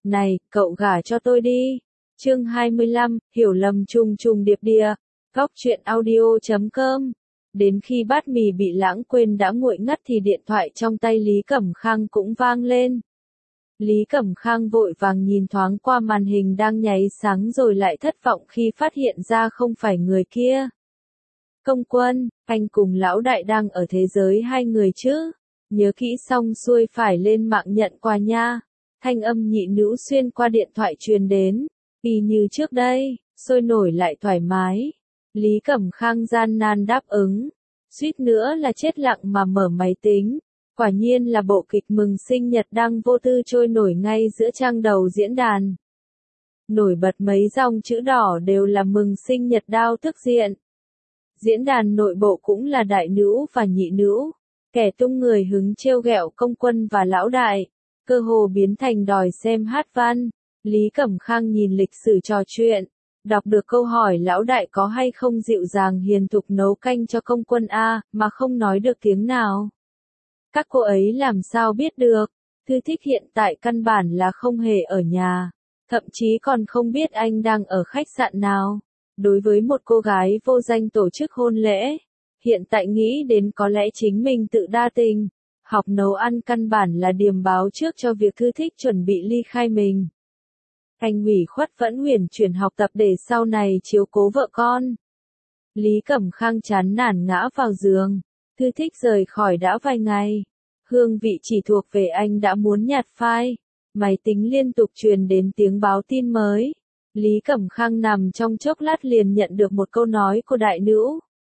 Này, cậu gả cho tôi đi. Chương 25, hiểu lầm trùng trùng điệp đìa. Góc truyện audio.com. Đến khi bát mì bị lãng quên đã nguội ngắt thì điện thoại trong tay Lý Cẩm Khang cũng vang lên. Lý Cẩm Khang vội vàng nhìn thoáng qua màn hình đang nháy sáng rồi lại thất vọng khi phát hiện ra không phải người kia. Công Quân, anh cùng lão đại đang ở thế giới hai người chứ? Nhớ kỹ xong xuôi phải lên mạng nhận quà nha. Thanh âm nhị nữ xuyên qua điện thoại truyền đến. Y như trước đây, sôi nổi lại thoải mái. Lý Cẩm Khang gian nan đáp ứng. Suýt nữa là chết lặng mà mở máy tính. Quả nhiên là bộ kịch mừng sinh nhật đang vô tư trôi nổi ngay giữa trang đầu diễn đàn. Nổi bật mấy dòng chữ đỏ đều là mừng sinh nhật Đao Tức Diện. Diễn đàn nội bộ cũng là đại nữ và nhị nữ. Kẻ tung người hứng trêu ghẹo Công Quân và lão đại. Cơ hồ biến thành đòi xem hát văn. Lý Cẩm Khang nhìn lịch sử trò chuyện. Đọc được câu hỏi lão đại có hay không dịu dàng hiền thục nấu canh cho Công Quân a mà không nói được tiếng nào. Các cô ấy làm sao biết được, Thư Thích hiện tại căn bản là không hề ở nhà, thậm chí còn không biết anh đang ở khách sạn nào. Đối với một cô gái vô danh tổ chức hôn lễ, hiện tại nghĩ đến có lẽ chính mình tự đa tình, học nấu ăn căn bản là điềm báo trước cho việc Thư Thích chuẩn bị ly khai mình. Anh ủy khuất vẫn huyền chuyển học tập để sau này chiếu cố vợ con. Lý Cẩm Khang chán nản ngã vào giường. Thư Thích rời khỏi đã vài ngày. Hương vị chỉ thuộc về anh đã muốn nhạt phai. Máy tính liên tục truyền đến tiếng báo tin mới. Lý Cẩm Khang nằm trong chốc lát liền nhận được một câu nói của đại nữ.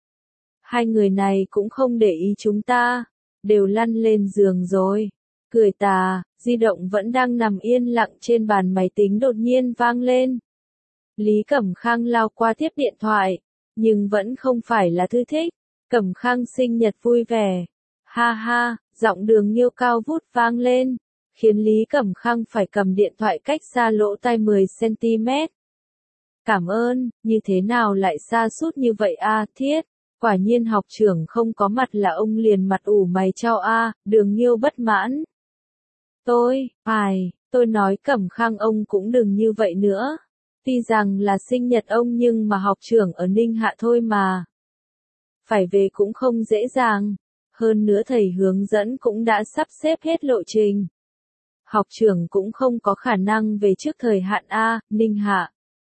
Hai người này cũng không để ý chúng ta. Đều lăn lên giường rồi. Cười tà, di động vẫn đang nằm yên lặng trên bàn máy tính đột nhiên vang lên. Lý Cẩm Khang lao qua tiếp điện thoại. Nhưng vẫn không phải là Thư Thích. Cẩm Khang sinh nhật vui vẻ. Ha ha, giọng Đường Nhiêu cao vút vang lên, khiến Lý Cẩm Khang phải cầm điện thoại cách xa lỗ tai 10cm. Cảm ơn, như thế nào lại xa sút như vậy a Thiết? Quả nhiên học trưởng không có mặt là ông liền mặt ủ mày chau a, Đường Nhiêu bất mãn. Tôi nói Cẩm Khang ông cũng đừng như vậy nữa. Tuy rằng là sinh nhật ông nhưng mà học trưởng ở Ninh Hạ thôi mà. Phải về cũng không dễ dàng. Hơn nữa thầy hướng dẫn cũng đã sắp xếp hết lộ trình. Học trưởng cũng không có khả năng về trước thời hạn a, Ninh Hạ.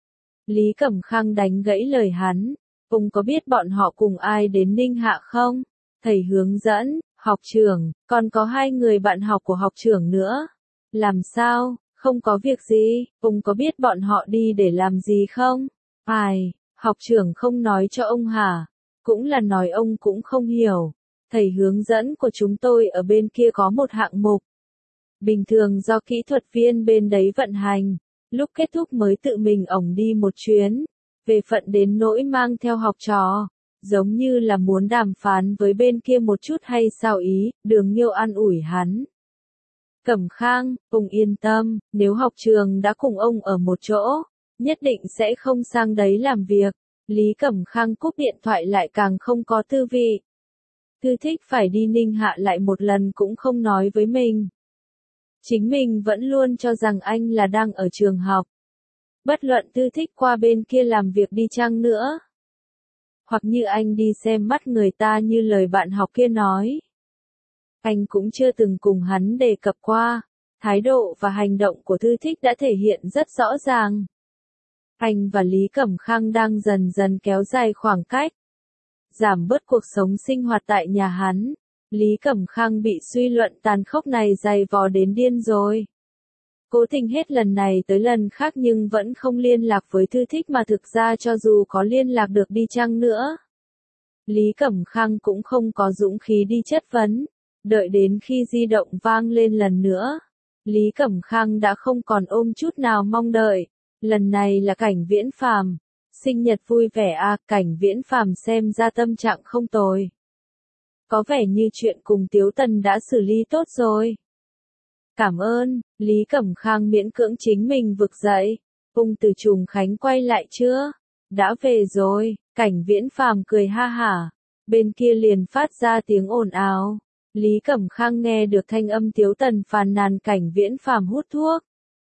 Lý Cẩm Khang đánh gãy lời hắn. Ông có biết bọn họ cùng ai đến Ninh Hạ không? Thầy hướng dẫn, học trưởng, còn có hai người bạn học của học trưởng nữa. Làm sao? Không có việc gì, ông có biết bọn họ đi để làm gì không? Học trưởng không nói cho ông hả? Cũng là nói ông cũng không hiểu. Thầy hướng dẫn của chúng tôi ở bên kia có một hạng mục. Bình thường do kỹ thuật viên bên đấy vận hành, lúc kết thúc mới tự mình ổng đi một chuyến. Về phận đến nỗi mang theo học trò, giống như là muốn đàm phán với bên kia một chút hay sao ý, Đường Nhiêu an ủi hắn. Cẩm Khang, ông yên tâm, nếu học trường đã cùng ông ở một chỗ, nhất định sẽ không sang đấy làm việc. Lý Cẩm Khang cúp điện thoại lại càng không có tư vị. Thư Thích phải đi Ninh Hạ lại một lần cũng không nói với mình. Chính mình vẫn luôn cho rằng anh là đang ở trường học. Bất luận Thư Thích qua bên kia làm việc đi chăng nữa. Hoặc như anh đi xem mắt người ta như lời bạn học kia nói. Anh cũng chưa từng cùng hắn đề cập qua. Thái độ và hành động của Thư Thích đã thể hiện rất rõ ràng. Anh và Lý Cẩm Khang đang dần dần kéo dài khoảng cách. Giảm bớt cuộc sống sinh hoạt tại nhà hắn. Lý Cẩm Khang bị suy luận tàn khốc này dày vò đến điên rồi. Cố tình hết lần này tới lần khác nhưng vẫn không liên lạc với Thư Thích mà thực ra cho dù có liên lạc được đi chăng nữa. Lý Cẩm Khang cũng không có dũng khí đi chất vấn. Đợi đến khi di động vang lên lần nữa. Lý Cẩm Khang đã không còn ôm chút nào mong đợi. Lần này là Cảnh Viễn Phàm. Sinh nhật vui vẻ a, Cảnh Viễn Phàm xem ra tâm trạng không tồi. Có vẻ như chuyện cùng Tiếu Tần đã xử lý tốt rồi. Cảm ơn, Lý Cẩm Khang miễn cưỡng chính mình vực dậy. Ông từ Trùng Khánh quay lại chưa? Đã về rồi, Cảnh Viễn Phàm cười ha hả. Bên kia liền phát ra tiếng ồn ào. Lý Cẩm Khang nghe được thanh âm Tiếu Tần phàn nàn Cảnh Viễn Phàm hút thuốc.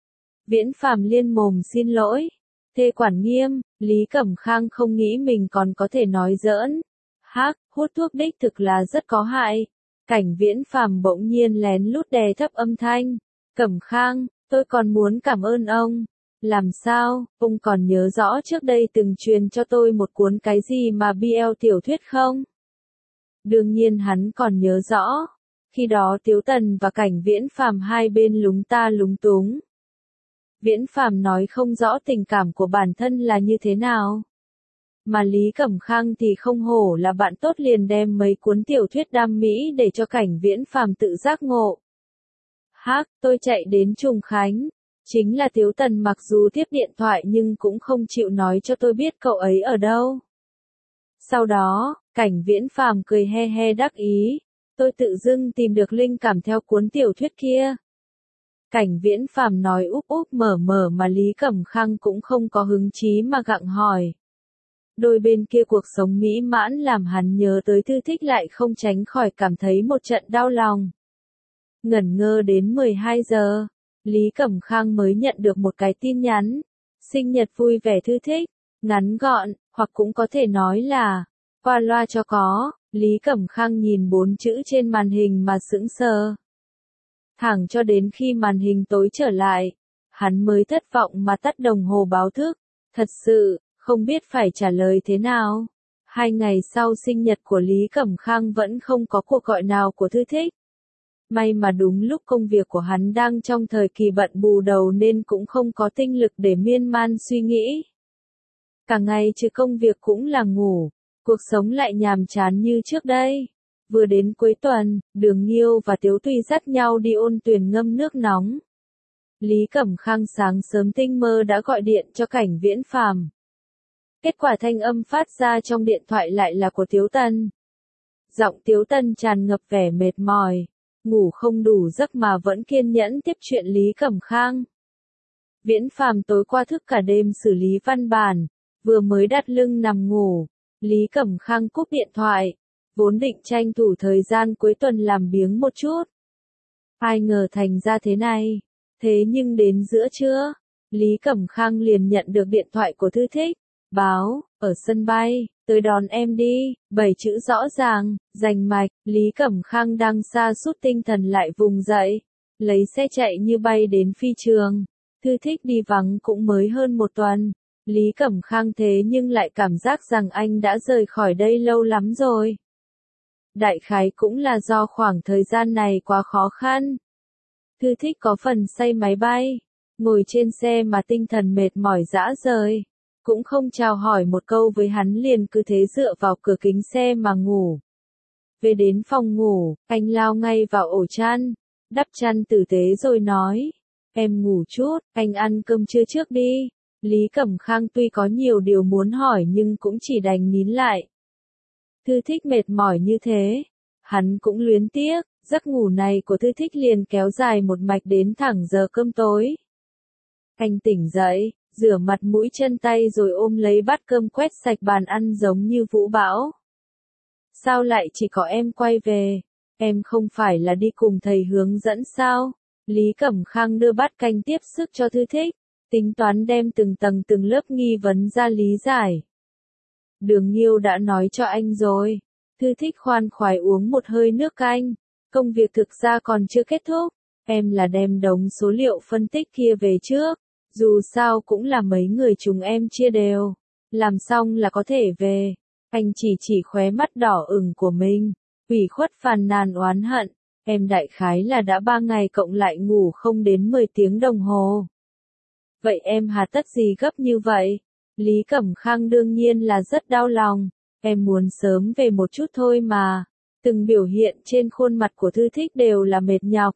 Viễn Phàm liên mồm xin lỗi. Thê quản nghiêm, Lý Cẩm Khang không nghĩ mình còn có thể nói giỡn. Hắc, hút thuốc đích thực là rất có hại. Cảnh Viễn Phàm bỗng nhiên lén lút đè thấp âm thanh. Cẩm Khang, tôi còn muốn cảm ơn ông. Làm sao, ông còn nhớ rõ trước đây từng truyền cho tôi một cuốn cái gì mà BL tiểu thuyết không? Đương nhiên hắn còn nhớ rõ. Khi đó Tiếu Tần và Cảnh Viễn Phàm hai bên lúng ta lúng túng. Viễn Phàm nói không rõ tình cảm của bản thân là như thế nào. Mà Lý Cẩm Khang thì không hổ là bạn tốt, liền đem mấy cuốn tiểu thuyết đam mỹ để cho Cảnh Viễn Phàm tự giác ngộ. Hắc, tôi chạy đến Trùng Khánh. Chính là Tiếu Tần mặc dù tiếp điện thoại nhưng cũng không chịu nói cho tôi biết cậu ấy ở đâu. Sau đó, Cảnh Viễn Phàm cười he he đắc ý. Tôi tự dưng tìm được linh cảm theo cuốn tiểu thuyết kia. Cảnh Viễn Phàm nói úp úp mở mở mà Lý Cẩm Khang cũng không có hứng chí mà gặng hỏi. Đôi bên kia cuộc sống mỹ mãn làm hắn nhớ tới Thư Thích, lại không tránh khỏi cảm thấy một trận đau lòng. Ngẩn ngơ đến 12 giờ, Lý Cẩm Khang mới nhận được một cái tin nhắn. Sinh nhật vui vẻ Thư Thích, ngắn gọn, hoặc cũng có thể nói là qua loa cho có. Lý Cẩm Khang nhìn 4 chữ trên màn hình mà sững sờ. Thẳng cho đến khi màn hình tối trở lại, hắn mới thất vọng mà tắt đồng hồ báo thức. Thật sự, không biết phải trả lời thế nào. 2 ngày sau sinh nhật của Lý Cẩm Khang vẫn không có cuộc gọi nào của Thư Thích. May mà đúng lúc công việc của hắn đang trong thời kỳ bận bù đầu nên cũng không có tinh lực để miên man suy nghĩ. Cả ngày trừ công việc cũng là ngủ, cuộc sống lại nhàm chán như trước đây. Vừa đến cuối tuần, Đường Nghiêu và Tiếu Tùy dắt nhau đi ôn tuyền ngâm nước nóng. Lý Cẩm Khang sáng sớm tinh mơ đã gọi điện cho Cảnh Viễn Phàm. Kết quả thanh âm phát ra trong điện thoại lại là của Tiếu Tần. Giọng Tiếu Tần tràn ngập vẻ mệt mỏi, ngủ không đủ giấc mà vẫn kiên nhẫn tiếp chuyện Lý Cẩm Khang. Viễn Phàm tối qua thức cả đêm xử lý văn bản, vừa mới đặt lưng nằm ngủ, Lý Cẩm Khang cúp điện thoại, vốn định tranh thủ thời gian cuối tuần làm biếng một chút. Ai ngờ thành ra thế này, thế nhưng đến giữa trưa, Lý Cẩm Khang liền nhận được điện thoại của Thư Thích, báo, ở sân bay, tới đón em đi, 7 chữ rõ ràng, rành mạch. Lý Cẩm Khang đang sa sút tinh thần lại vùng dậy, lấy xe chạy như bay đến phi trường. Thư Thích đi vắng cũng mới hơn một tuần, Lý Cẩm Khang thế nhưng lại cảm giác rằng anh đã rời khỏi đây lâu lắm rồi. Đại khái cũng là do khoảng thời gian này quá khó khăn. Thư Thích có phần say máy bay, ngồi trên xe mà tinh thần mệt mỏi rã rời. Cũng không chào hỏi một câu với hắn, liền cứ thế dựa vào cửa kính xe mà ngủ. Về đến phòng ngủ, anh lao ngay vào ổ chăn, đắp chăn tử tế rồi nói, em ngủ chút, anh ăn cơm trưa trước đi. Lý Cẩm Khang tuy có nhiều điều muốn hỏi nhưng cũng chỉ đành nín lại. Thư Thích mệt mỏi như thế, hắn cũng luyến tiếc, giấc ngủ này của Thư Thích liền kéo dài một mạch đến thẳng giờ cơm tối. Anh tỉnh dậy, rửa mặt mũi chân tay rồi ôm lấy bát cơm quét sạch bàn ăn giống như vũ bão. Sao lại chỉ có em quay về? Em không phải là đi cùng thầy hướng dẫn sao? Lý Cẩm Khang đưa bát canh tiếp sức cho Thư Thích, tính toán đem từng tầng từng lớp nghi vấn ra lý giải. Đường Nghiêu đã nói cho anh rồi. Thư Thích khoan khoái uống một hơi nước canh. Công việc thực ra còn chưa kết thúc. Em là đem đống số liệu phân tích kia về trước. Dù sao cũng là mấy người chúng em chia đều. Làm xong là có thể về. Anh chỉ khóe mắt đỏ ửng của mình. Ủy khuất phàn nàn oán hận. Em đại khái là đã 3 ngày cộng lại ngủ không đến 10 tiếng đồng hồ. Vậy em hà tất gì gấp như vậy? Lý Cẩm Khang đương nhiên là rất đau lòng. Em muốn sớm về một chút thôi mà. Từng biểu hiện trên khuôn mặt của Thư Thích đều là mệt nhọc.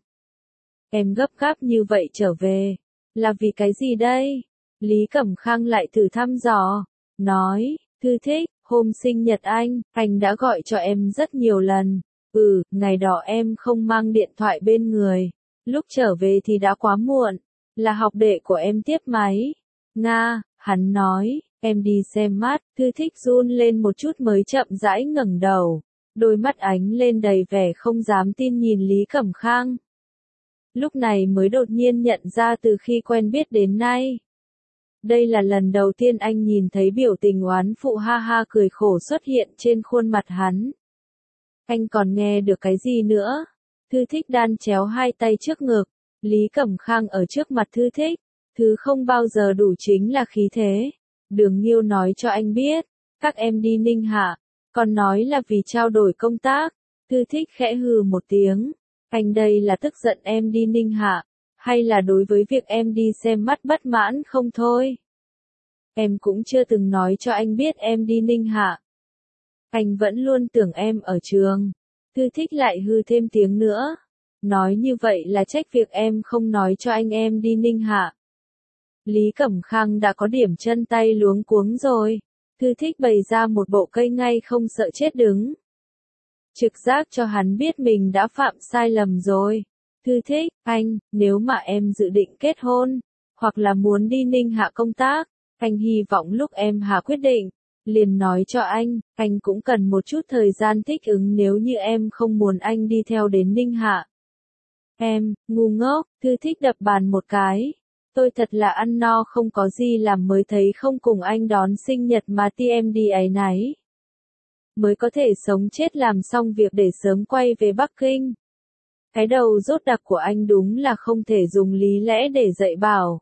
Em gấp gáp như vậy trở về. Là vì cái gì đây? Lý Cẩm Khang lại thử thăm dò. Nói, Thư Thích, hôm sinh nhật anh đã gọi cho em rất nhiều lần. Ngày đó em không mang điện thoại bên người. Lúc trở về thì đã quá muộn. Là học đệ của em tiếp máy. Nga, hắn nói, em đi xem mắt. Thư Thích run lên một chút mới chậm rãi ngẩng đầu. Đôi mắt ánh lên đầy vẻ không dám tin nhìn Lý Cẩm Khang. lúc này mới đột nhiên nhận ra từ khi quen biết đến nay. Đây là lần đầu tiên anh nhìn thấy biểu tình oán phụ ha ha cười khổ xuất hiện trên khuôn mặt hắn. Anh còn nghe được cái gì nữa? Thư Thích đan chéo hai tay trước ngực, Lý Cẩm Khang ở trước mặt Thư Thích, thứ không bao giờ đủ chính là khí thế. Đường Nghiêu nói cho anh biết, các em đi Ninh Hạ, còn nói là vì trao đổi công tác. Thư Thích khẽ hừ một tiếng, anh đây là tức giận em đi Ninh Hạ, hay là đối với việc em đi xem mắt bất mãn không thôi? Em cũng chưa từng nói cho anh biết em đi Ninh Hạ. Anh vẫn luôn tưởng em ở trường. Thư Thích lại hư thêm tiếng nữa. Nói như vậy là trách việc em không nói cho anh em đi Ninh Hạ. Lý Cẩm Khang đã có điểm chân tay luống cuống rồi. Thư Thích bày ra một bộ cây ngay không sợ chết đứng. Trực giác cho hắn biết mình đã phạm sai lầm rồi. Thư Thích, anh, nếu mà em dự định kết hôn, hoặc là muốn đi Ninh Hạ công tác, anh hy vọng lúc em hạ quyết định, liền nói cho anh cũng cần một chút thời gian thích ứng nếu như em không muốn anh đi theo đến Ninh Hạ. Em, ngu ngốc, Thư Thích đập bàn một cái. Tôi thật là ăn no không có gì làm mới thấy không cùng anh đón sinh nhật mà TMD ấy nấy. Mới có thể sống chết làm xong việc để sớm quay về Bắc Kinh. Cái đầu rốt đặc của anh đúng là không thể dùng lý lẽ để dạy bảo.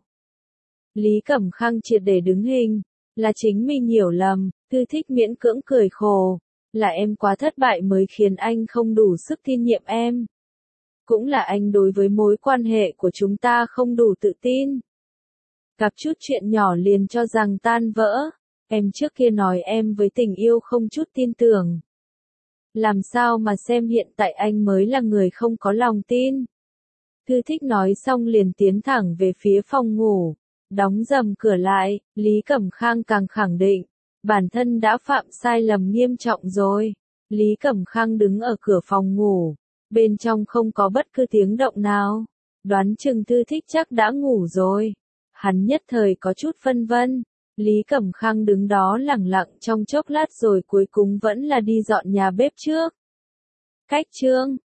Lý Cẩm Khang triệt để đứng hình, là chính mình hiểu lầm. Thư Thích miễn cưỡng cười khổ, là em quá thất bại mới khiến anh không đủ sức tin nhiệm em. Cũng là anh đối với mối quan hệ của chúng ta không đủ tự tin. Gặp chút chuyện nhỏ liền cho rằng tan vỡ. Em trước kia nói em với tình yêu không chút tin tưởng. Làm sao mà xem hiện tại anh mới là người không có lòng tin. Thư Thích nói xong liền tiến thẳng về phía phòng ngủ. Đóng rầm cửa lại, Lý Cẩm Khang càng khẳng định, bản thân đã phạm sai lầm nghiêm trọng rồi. Lý Cẩm Khang đứng ở cửa phòng ngủ, bên trong không có bất cứ tiếng động nào. Đoán chừng Thư Thích chắc đã ngủ rồi. Hắn nhất thời có chút phân vân. Lý Cẩm Khang đứng đó lẳng lặng trong chốc lát rồi cuối cùng vẫn là đi dọn nhà bếp trước. Cách chương